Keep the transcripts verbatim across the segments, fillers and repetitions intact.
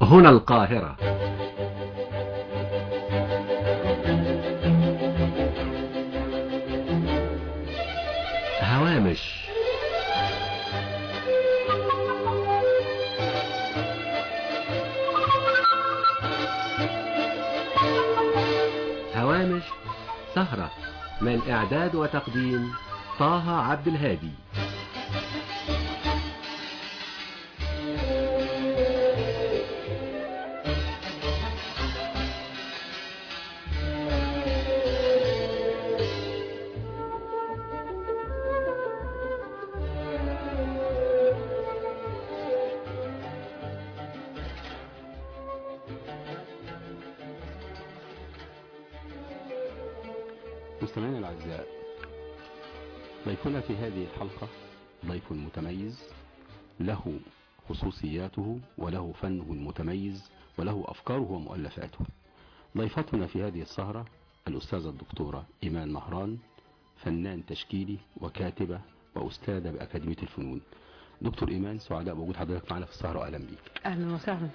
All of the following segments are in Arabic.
هنا القاهرة. هوامش. هوامش سهرة من إعداد وتقديم طه عبد الهادي. مستمعينا الأعزاء، ضيفنا في هذه الحلقة ضيف متميز له خصوصياته وله فنه المتميز وله أفكاره ومؤلفاته. ضيفتنا في هذه السهرة الأستاذة الدكتورة إيمان مهران، فنان تشكيلي وكاتبة وأستاذة بأكاديمية الفنون. دكتور إيمان، سعداء بوجود حضرتك معنا في السهرة وأهلا بيك. أهلا وسهلا.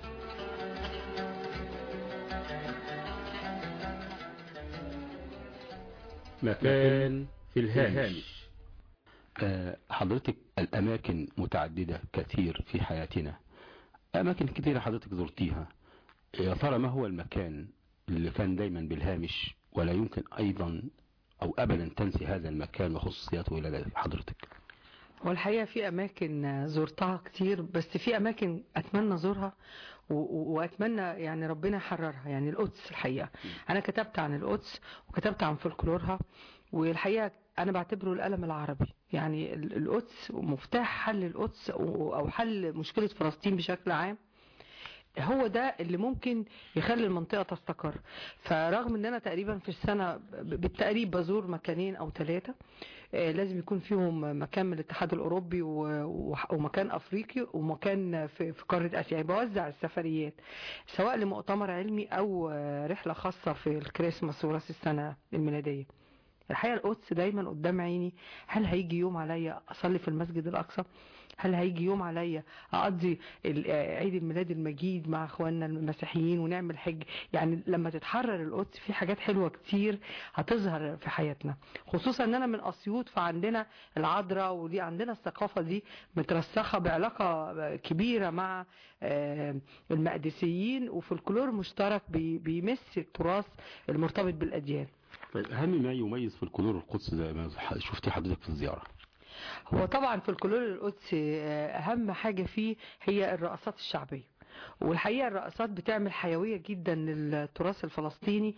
مكان في الهامش. حضرتك الأماكن متعددة كثير في حياتنا، أماكن كثيرة حضرتك زرتيها. يا ترى ما هو المكان اللي كان دايما بالهامش ولا يمكن أيضا أو أبدا تنسي هذا المكان وخصوصياته إلى حضرتك؟ هو الحقيقة في أماكن زرتها كتير، بس في أماكن أتمنى أزورها وأتمنى يعني ربنا يحررها. يعني القدس الحقيقة أنا كتبت عن القدس وكتبت عن فولكلورها، والحقيقة أنا بعتبره القلم العربي. يعني القدس مفتاح حل القدس أو حل مشكلة فلسطين بشكل عام، هو ده اللي ممكن يخلي المنطقة تستقر. فرغم ان انا تقريبا في السنة بالتقريب بزور مكانين او ثلاثة، لازم يكون فيهم مكان من الاتحاد الاوروبي ومكان افريقي ومكان في قارة اسيا. بوزع السفريات سواء لمؤتمر علمي او رحلة خاصة في الكريسماس وراس السنة الميلادية. الحقيقة القدس دايما قدام عيني. هل هيجي يوم عليا اصلي في المسجد الاقصى؟ هل هيجي يوم عليا اقضي عيد الميلاد المجيد مع اخواننا المسيحيين ونعمل حج؟ يعني لما تتحرر القدس في حاجات حلوة كتير هتظهر في حياتنا، خصوصا ان انا من اسيوط، فعندنا العذراء ودي عندنا الثقافة دي مترسخة بعلاقة كبيرة مع المقدسيين، وفولكلور مشترك بيمس التراث المرتبط بالاديان. طيب، أهم ما يميز فولكلور القدس زي ما شفتي حضرتك في الزيارة؟ هو طبعا فولكلور القدس اهم حاجة فيه هي الرقصات الشعبية، والحقيقة الرقصات بتعمل حيوية جدا للتراث الفلسطيني.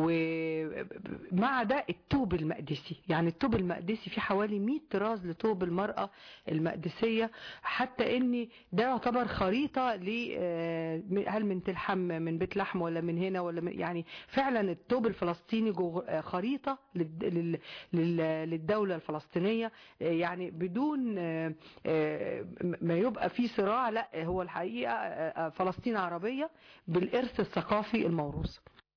ومع ده التوب المقدسي، يعني التوب المقدسي في حوالي مئة طراز لتوب المرأة المقدسية، حتى ان ده يعتبر خريطة ل هل من تلحم من بيت لحم ولا من هنا ولا من، يعني فعلا التوب الفلسطيني خريطة للدولة الفلسطينية. يعني بدون ما يبقى في صراع، لا هو الحقيقة فلسطين عربية بالإرث الثقافي الموروث.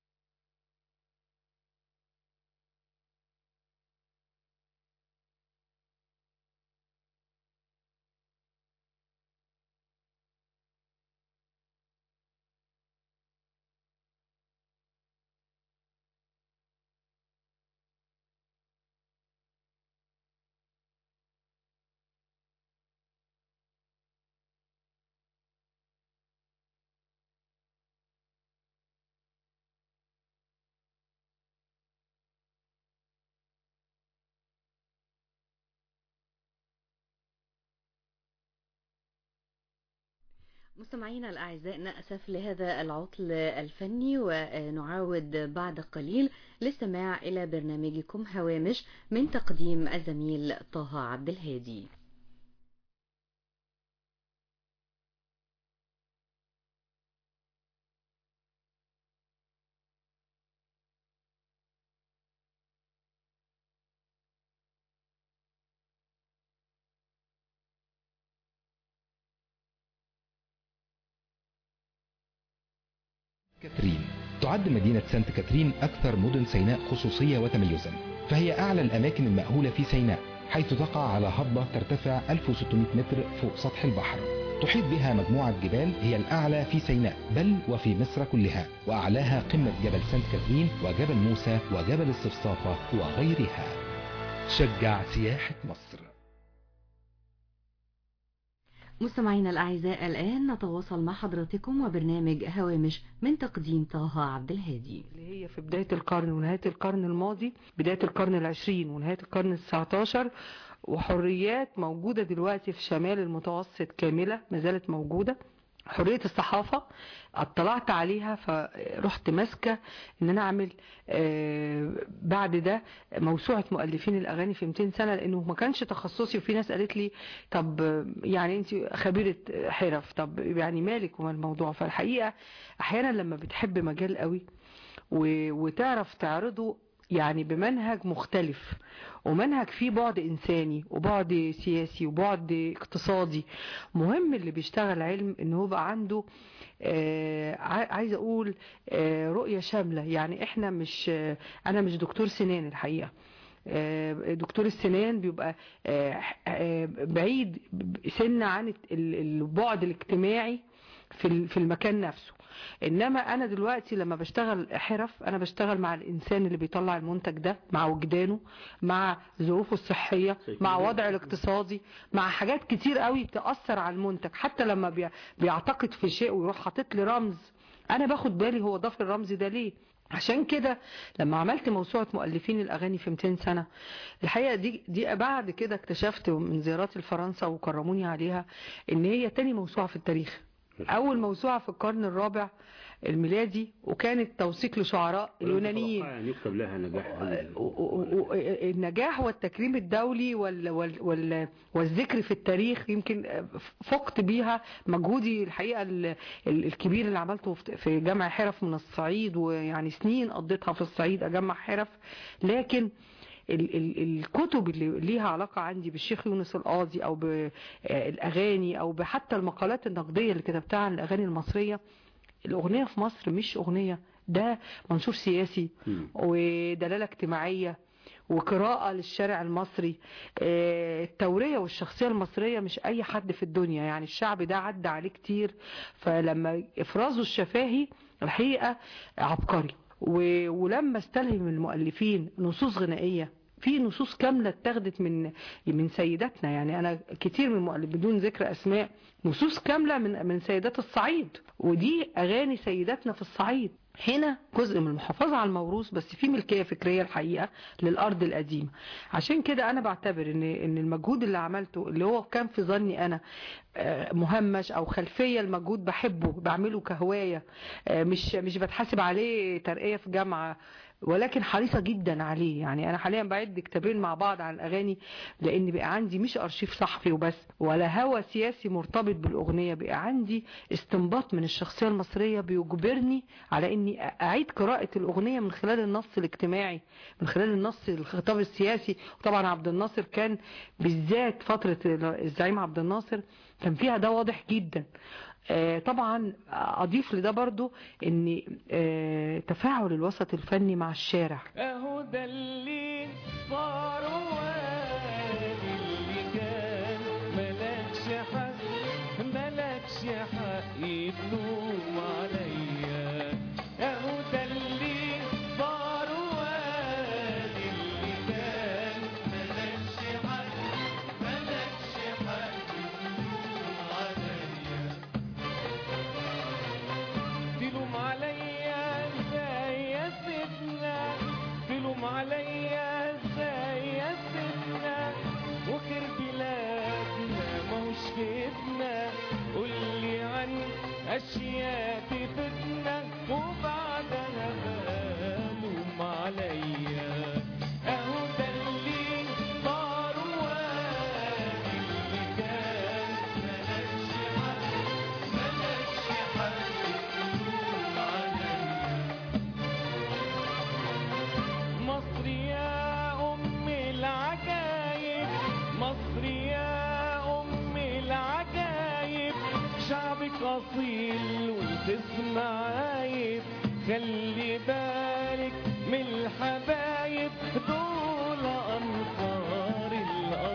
مستمعينا الأعزاء، نأسف لهذا العطل الفني، ونعاود بعد قليل للاستماع إلى برنامجكم هوامش من تقديم الزميل طه عبد الهادي. كاترين تعد مدينة سانت كاترين أكثر مدن سيناء خصوصية وتميزا، فهي أعلى الأماكن المأهولة في سيناء، حيث تقع على هضبة ترتفع ألف وستمائة متر فوق سطح البحر. تحيط بها مجموعة جبال هي الأعلى في سيناء بل وفي مصر كلها، وأعلاها قمة جبل سانت كاترين وجبل موسى وجبل الصفصافة وغيرها. شجع سياحة مصر. مستمعينا الأعزاء، الآن نتواصل مع حضراتكم وبرنامج هوامش من تقديم طه عبد الهادي، اللي هي في بداية القرن ونهاية القرن الماضي، بداية القرن العشرين ونهاية القرن التسعتاشر، وحريات موجودة دلوقتي في شمال المتوسط كاملة ما زالت موجودة. حرية الصحافة اطلعت عليها فرحت ماسكة ان انا اعمل آه بعد ده موسوعة مؤلفين الاغاني في مئتين سنة، لانه ما كانش تخصصي. وفي ناس قالت لي طب يعني انت خبيرة حرف، طب يعني مالك وما الموضوع. فالحقيقة احيانا لما بتحب مجال قوي وتعرف تعرضه يعني بمنهج مختلف، ومنهج فيه بعد إنساني وبعد سياسي وبعد اقتصادي، مهم اللي بيشتغل علم إنه هو بقى عنده آه عايز أقول آه رؤية شاملة. يعني إحنا مش آه أنا مش دكتور سنان الحقيقة. آه دكتور السنان بيبقى آه آه بعيد سن عن البعد الاجتماعي في في المكان نفسه. انما انا دلوقتي لما بشتغل حرف انا بشتغل مع الانسان اللي بيطلع المنتج ده، مع وجدانه، مع ظروفه الصحية، مع وضعه الاقتصادي، مع حاجات كتير قوي بتأثر على المنتج. حتى لما بيعتقد في شيء ويروح حاطط لي رمز، انا باخد بالي هو ضاف الرمز ده ليه. عشان كده لما عملت موسوعة مؤلفين الأغاني في مئتين سنة، الحقيقة دي, دي بعد كده اكتشفت من زياراتي لفرنسا وكرموني عليها ان هي تاني موسوعة في التاريخ. أول موسوعة في القرن الرابع الميلادي، وكانت توثيق لشعراء اليونانيين. يعني يكتب لها نجاح. النجاح والتكريم الدولي وال وال وال والذكر في التاريخ. يمكن فقت بيها مجهودي الحقيقة الكبير اللي عملته في جمع حرف من الصعيد، ويعني سنين قضيتها في الصعيد أجمع حرف. لكن ال ال الكتب اللي ليها علاقة عندي بالشيخ يونس القاضي او بالاغاني او بحتى المقالات النقدية اللي كتبتها عن الاغاني المصرية، الاغنية في مصر مش اغنية، ده منشور سياسي ودلالة اجتماعية وقراءة للشارع المصري. التورية والشخصية المصرية مش اي حد في الدنيا، يعني الشعب ده عدى عليه كتير. فلما افرازه الشفاهي الحقيقة عبقري. ولما استلهم المؤلفين نصوص غنائية، في نصوص كاملة اتخذت من من سيداتنا. يعني انا كتير من المؤلف بدون ذكر اسماء، نصوص كاملة من من سيدات الصعيد، ودي اغاني سيداتنا في الصعيد. هنا جزء من المحافظة على الموروث، بس في ملكية فكرية الحقيقة للأرض القديمة. عشان كده أنا بعتبر إن إن المجهود اللي عملته اللي هو كان في ظني أنا مهمش أو خلفية، المجهود بحبه بعمله كهواية، مش مش بتحاسب عليه ترقية في جامعة، ولكن حريصة جدا عليه. يعني أنا حاليا بعد كتابين مع بعض عن الأغاني، لأن بقى عندي مش أرشيف صحفي وبس ولا هوى سياسي مرتبط بالأغنية، بقى عندي استنباط من الشخصية المصرية بيجبرني على إني أعيد قراءة الأغنية من خلال النص الاجتماعي، من خلال النص الخطاب السياسي. وطبعا عبد الناصر كان بالذات فترة الزعيم عبد الناصر كان فيها ده واضح جدا. آه طبعا اضيف لده برضو ان آه تفاعل الوسط الفني مع الشارع. اهو ده اللي صار اللي كان ملكش حق ملكش حق يتلوم عليا. اهو ده اللي صار اللي كان ملكش حق ملكش حق يتلوم عليا. تلوم عليا ازاي يا سيدنا، تلوم عليا ازاي يا سيدنا، وخير بلادنا ماهوش كدنا. قولي عن اشياء تفتنا وبعدها بلوم عليا. اهو ده اللي صار اللي كان ملكش حق ملكش حق تلوم عليا. مصر يا ام العجايب، مصر يا ام العجايب، شعبك اصيل وتسمع عايب. خلي بالك من الحبايب دول انصار الارض.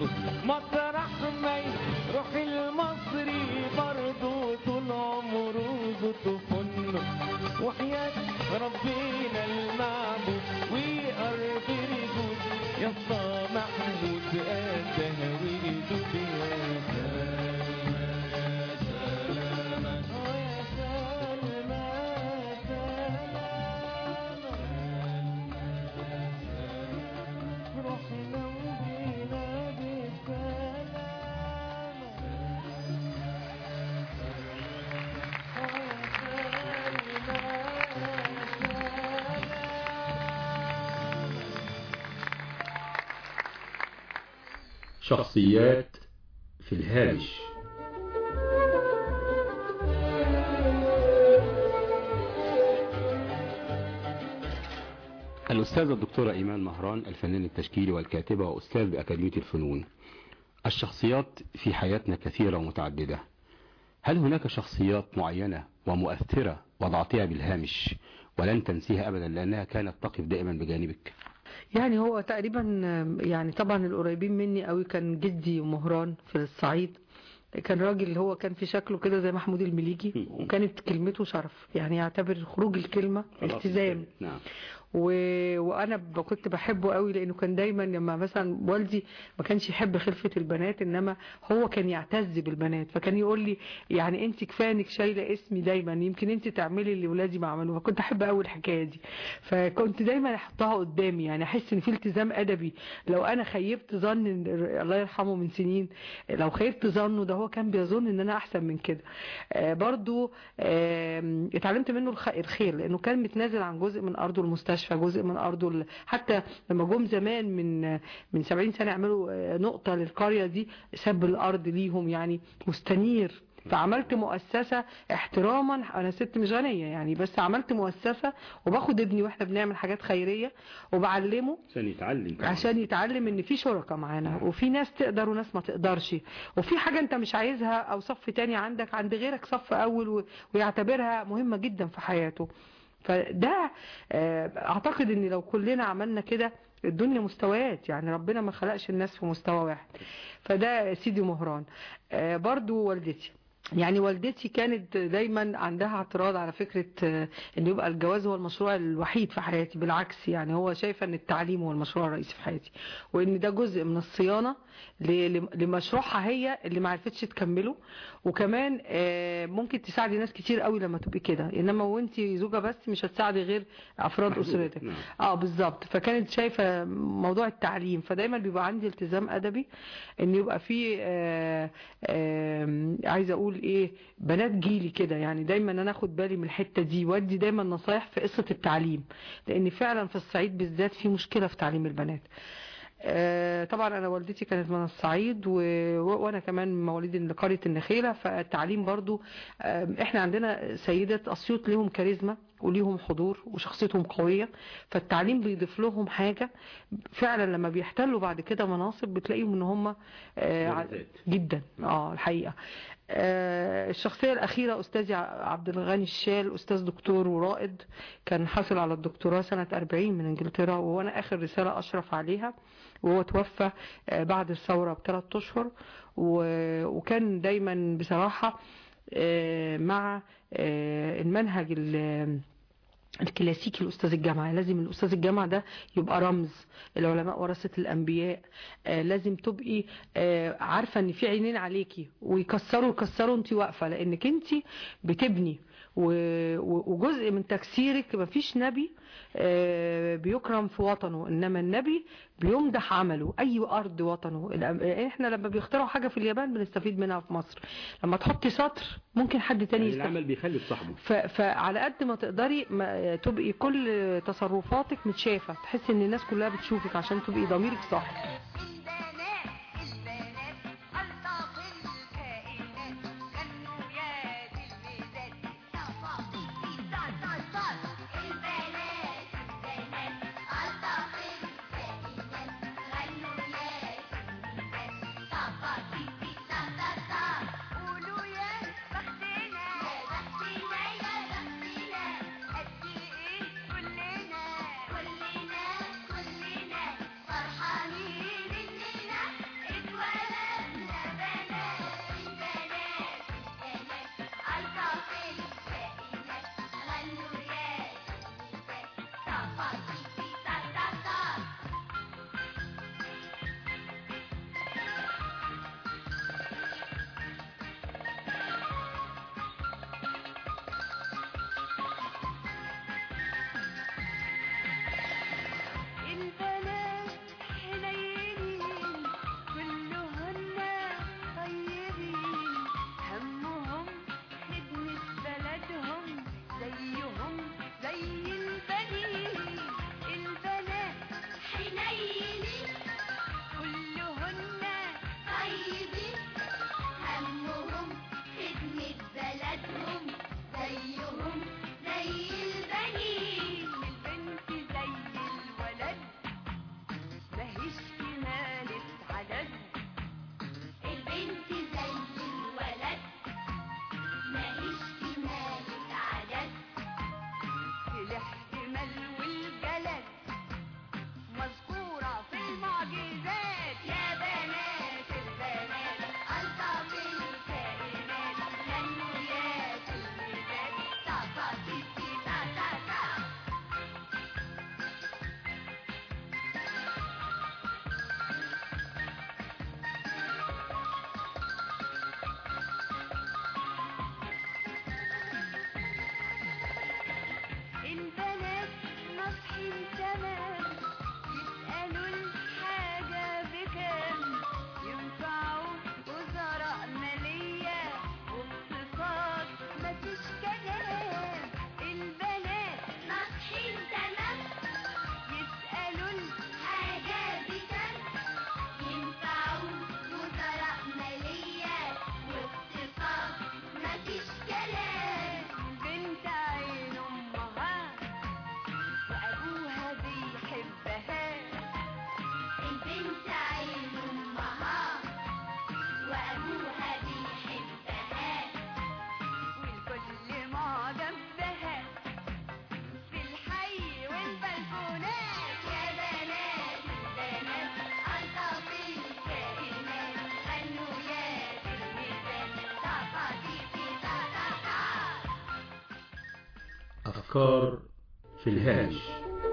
مطرح ما يروح المصري برضو طول عمره ذو فن. وحياة ربنا المعبود وقرب رجود يا اسطى محمود قدها وإيده يا سلامة يا سلامة يا سلامة سلامة روحنا وجينا بالسلامة شخصيات في الهامش. الأستاذة الدكتورة إيمان مهران، الفنان التشكيلي والكاتبة وأستاذ بأكاديمية الفنون. الشخصيات في حياتنا كثيرة ومتعددة، هل هناك شخصيات معينة ومؤثرة وضعتها بالهامش ولن تنسيها أبدا لأنها كانت تقف دائما بجانبك؟ يعني هو تقريبا يعني طبعا القريبين مني قوي كان جدي مهران في الصعيد. كان راجل هو كان في شكله كده زي محمود المليجي، وكانت كلمته شرف، يعني يعتبر خروج الكلمة التزام. نعم. و... وانا ب... كنت بحبه قوي لانه كان دايما لما مثلا والدي ما كانش يحب خلفة البنات، انما هو كان يعتز بالبنات، فكان يقول لي يعني انت كفايه انك شايله اسمي دايما، يمكن انت تعملي اللي ولادي ما عملوه. فكنت احب قوي الحكايه دي، فكنت دايما احطها قدامي، يعني احس ان في التزام ادبي. لو انا خيبت ظن الله يرحمه من سنين، لو خيبت ظنه ده هو كان بيظن ان انا احسن من كده. آه برضو آه اتعلمت منه الخير، لانه كان متنازل عن جزء من ارضه المستشفى، جزء من ارضه، حتى لما جم زمان من من سبعين سنة يعملوا نقطة للقرية دي ساب الارض ليهم، يعني مستنير. فعملت مؤسسة احتراما، انا ست مش غنية يعني، بس عملت مؤسسة وباخد ابني واحنا بنعمل حاجات خيرية وبعلمه عشان يتعلم عشان يتعلم ان في شركاء معانا، وفي ناس تقدر وناس ما تقدرش، وفي حاجة انت مش عايزها او صف تاني عندك عند غيرك صف اول ويعتبرها مهمة جدا في حياته. فده اعتقد ان لو كلنا عملنا كده، الدنيا مستويات، يعني ربنا ما خلقش الناس في مستوى واحد. فده سيدي مهران. برضو والدتي، يعني والدتي كانت دايما عندها اعتراض على فكرة ان يبقى الجواز هو المشروع الوحيد في حياتي، بالعكس يعني هو شايفة ان التعليم هو المشروع الرئيسي في حياتي، وان ده جزء من الصيانة لمشروعها هي اللي ما عرفتش تكمله. وكمان ممكن تساعدي ناس كتير قوي لما تبقي كده، انما وانتي زوجة بس مش هتساعدي غير افراد اسرتك. اه بالظبط. فكانت شايفة موضوع التعليم، فدايما بيبقى عندي التزام ادبي ان يبقى في آه آه عايزة اقول ايه بنات جيلي كده، يعني دايما انا اخد بالي من الحتة دي، وادي دايما نصايح في قصة التعليم، لان فعلا في الصعيد بالذات في مشكلة في تعليم البنات. آه طبعا انا والدتي كانت من الصعيد و... وانا كمان مواليد لقرية النخيلة، فالتعليم برضو آه احنا عندنا سيدات اسيوط ليهم كاريزما وليهم حضور وشخصيتهم قوية، فالتعليم بيضيف لهم حاجة فعلا لما بيحتلوا بعد كده مناصب بتلاقيهم ان هم آه جدا اه الحقيقة. آه الشخصية الأخيرة أستاذي عبد الغني الشال، أستاذ دكتور ورائد، كان حاصل على الدكتوراه سنة أربعين من إنجلترا، وأنا آخر رسالة أشرف عليها، وهو توفى آه بعد الثورة بثلاث أشهر. وكان دايما بصراحة آه مع آه المنهج الكلاسيكي الأستاذ الجامعة. لازم الأستاذ الجامعة ده يبقى رمز، العلماء ورثة الأنبياء. آه لازم تبقي آه عارفة ان في عينين عليكي، ويكسروا يكسروا انت واقفة، لانك انت بتبني، وجزء من تكسيرك. مفيش نبي آه بيكرم في وطنه، انما النبي بيمدح عمله اي ارض وطنه. احنا لما بيخترعوا حاجة في اليابان بنستفيد منها في مصر، لما تحطي سطر ممكن حد تاني يعني العمل بيخلي صاحبه. فعلى قد ما تقدري ما تبقي كل تصرفاتك متشافة، تحسي ان الناس كلها بتشوفك عشان تبقي ضميرك صح. كلنا كلنا فرحانين الأفكار في الهامش.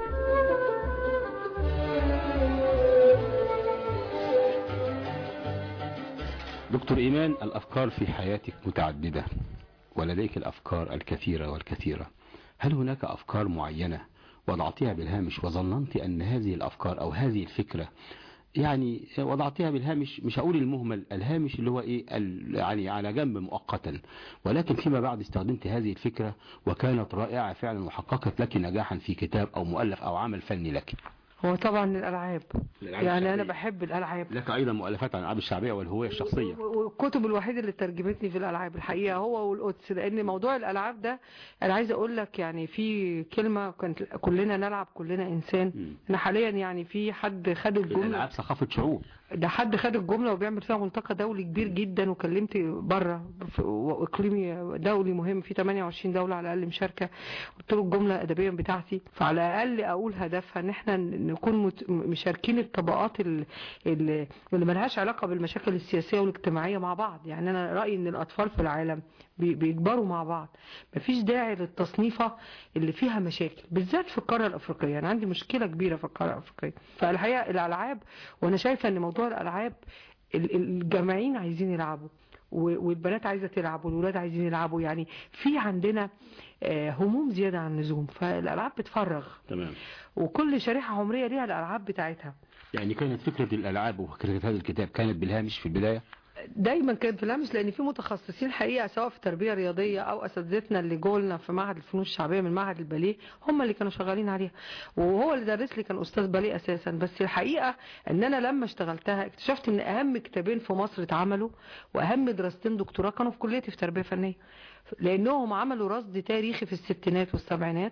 دكتور إيمان، الأفكار في حياتك متعددة ولديك الأفكار الكثيرة والكثيرة. هل هناك أفكار معينة وضعتها بالهامش وظننت أن هذه الأفكار أو هذه الفكرة يعني وضعتها بالهامش، مش هقول المهمل، الهامش اللي هو إيه يعني على جنب مؤقتا، ولكن فيما بعد استخدمت هذه الفكرة وكانت رائعة فعلا وحققت لك نجاحا في كتاب أو مؤلف أو عمل فني لك؟ هو طبعا الألعاب، الألعاب يعني الشعبية. أنا بحب الألعاب. لك أيضا مؤلفات عن الألعاب الشعبية والهوية الشخصية. والكتب الوحيدة اللي ترجمتني في الألعاب الحقيقة هو والقدس، لأن موضوع الألعاب ده أنا عايزة أقول لك يعني في كلمة كانت كلنا نلعب كلنا إنسان. أنا حاليا يعني في حد خد الجملة، الألعاب ثقافة شعوب، ده حد خد الجملة وبيعمل فيها ملتقى دولي كبير جدا، وكلمت بره واقليمي دولي مهم في ثمانية وعشرين دولة على الأقل مشاركة. قلت له الجملة أدبيا بتاعتي، فعلى الأقل أقول هدفها إن احنا نكون مشاركين الطبقات اللي ملهاش علاقة بالمشاكل السياسية والاجتماعية مع بعض. يعني أنا رأيي إن الأطفال في العالم بيكبروا مع بعض، مفيش داعي للتصنيفة اللي فيها مشاكل، بالذات في القارة الأفريقية. أنا عندي مشكلة كبيرة في القارة الأفريقية. فالحقيقة الألعاب، وأنا شايفة إن موضوع الألعاب الجامعين عايزين يلعبوا والبنات عايزة تلعب والولاد عايزين يلعبوا، يعني في عندنا هموم زيادة عن اللزوم، فالألعاب بتفرغ. تمام. وكل شريحة عمرية ليها الألعاب بتاعتها. يعني كانت فكرة الألعاب وفكرة هذا الكتاب كانت بالهامش في البداية؟ دايما كانت في الهامش، لان في متخصصين حقيقه سواء في تربيه رياضيه او اساتذتنا اللي جولنا في معهد الفنون الشعبيه من معهد الباليه هم اللي كانوا شغالين عليها، وهو اللي درس لي كان استاذ باليه اساسا. بس الحقيقه ان انا لما اشتغلتها اكتشفت ان اهم كتابين في مصر اتعملوا واهم دراستين دكتوراه كانوا في كليتي في تربيه فنيه، لانهم عملوا رصد تاريخي في الستينات والسبعينات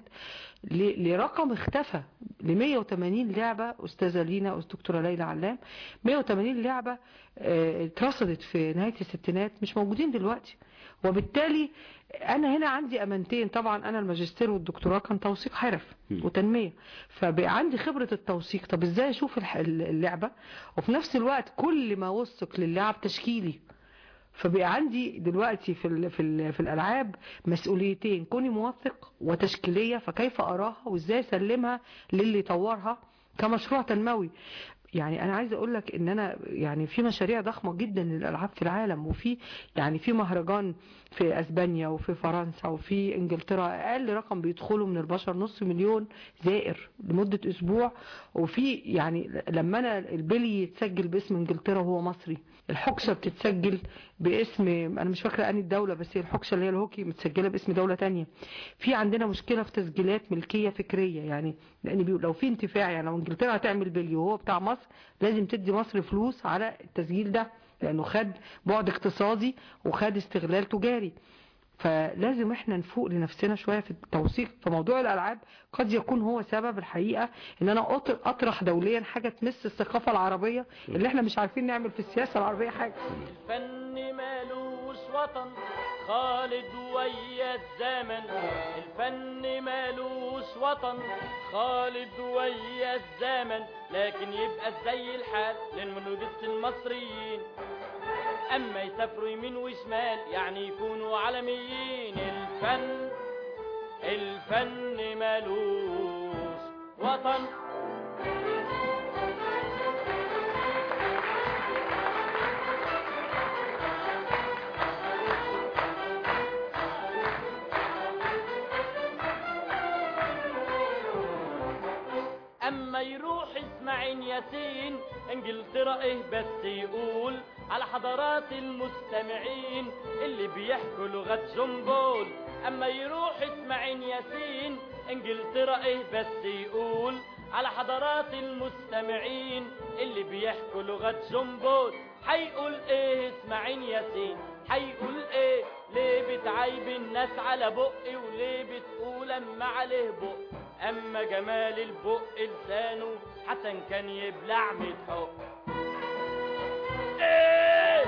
لرقم اختفى ل مية وتمانين لعبة. أستاذة لينا دكتورة ليلى علام، مية وتمانين لعبة اترصدت في نهاية الستينات مش موجودين دلوقتي. وبالتالي أنا هنا عندي أمانتين، طبعا أنا الماجستير والدكتوراه كان توثيق حرف وتنمية، فبقى عندي خبرة التوثيق. طب إزاي أشوف اللعبة وفي نفس الوقت كل ما وثق للعب تشكيلي؟ فبقى عندي دلوقتي في ال في ال في الالعاب مسؤوليتين، كوني موثق وتشكيليه، فكيف اراها وازاي اسلمها للي يطورها كمشروع تنموي. يعني انا عايزه اقول لك ان انا يعني في مشاريع ضخمه جدا للالعاب في العالم، وفي يعني في مهرجان في اسبانيا وفي فرنسا وفي انجلترا، اقل رقم بيدخلوا من البشر نص مليون زائر لمده اسبوع. وفي يعني لما انا البلي يتسجل باسم انجلترا وهو مصري، الحكشه بتتسجل باسم انا مش فاكره انهي الدوله، بس هي الحكشه اللي هي الهوكي متسجله باسم دوله تانية. في عندنا مشكله في تسجيلات ملكيه فكريه، يعني لان لو في انتفاع، يعني لو انجلترا هتعمل بلي وهو بتاع مصر لازم تدي مصر فلوس على التسجيل ده، لانه خد بعد اقتصادي وخد استغلال تجاري. فلازم احنا نفوق لنفسنا شوية في التوثيق. فموضوع الألعاب قد يكون هو سبب الحقيقة ان انا اطرح دوليا حاجة تمس الثقافة العربية اللي احنا مش عارفين نعمل في السياسة العربية حاجة. الفن مالوش وطن خالد ويا الزمن، الفن مالوش وطن خالد ويا الزمن، لكن يبقى زي الحال للمنوجس المصريين، اما يسافروا يمين وشمال يعني يكونوا عالميين. الفن الفن مالوش وطن. اما يروح اسماعيل ياسين انجلترا ايه بس يقول على حضرات المستمعين اللي بيحكوا لغة جنبول. اما يروح اسماعيل ياسين انجلترا ايه بس يقول على حضرات المستمعين اللي بيحكوا لغة جنبول. حيقول ايه اسماعيل ياسين؟ حيقول ايه؟ ليه بتعيب الناس على بقي وليه بتقول اما عليه بق؟ اما جمال البق لسانه حسن كان يبلع متحق. ايه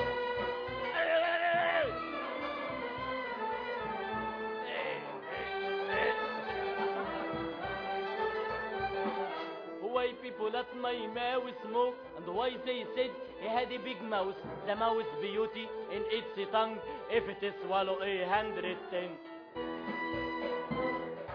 Why people at my mouse smoke and why they said he had a big mouth, the mouse beauty in its tongue if it swallow a hundred ten.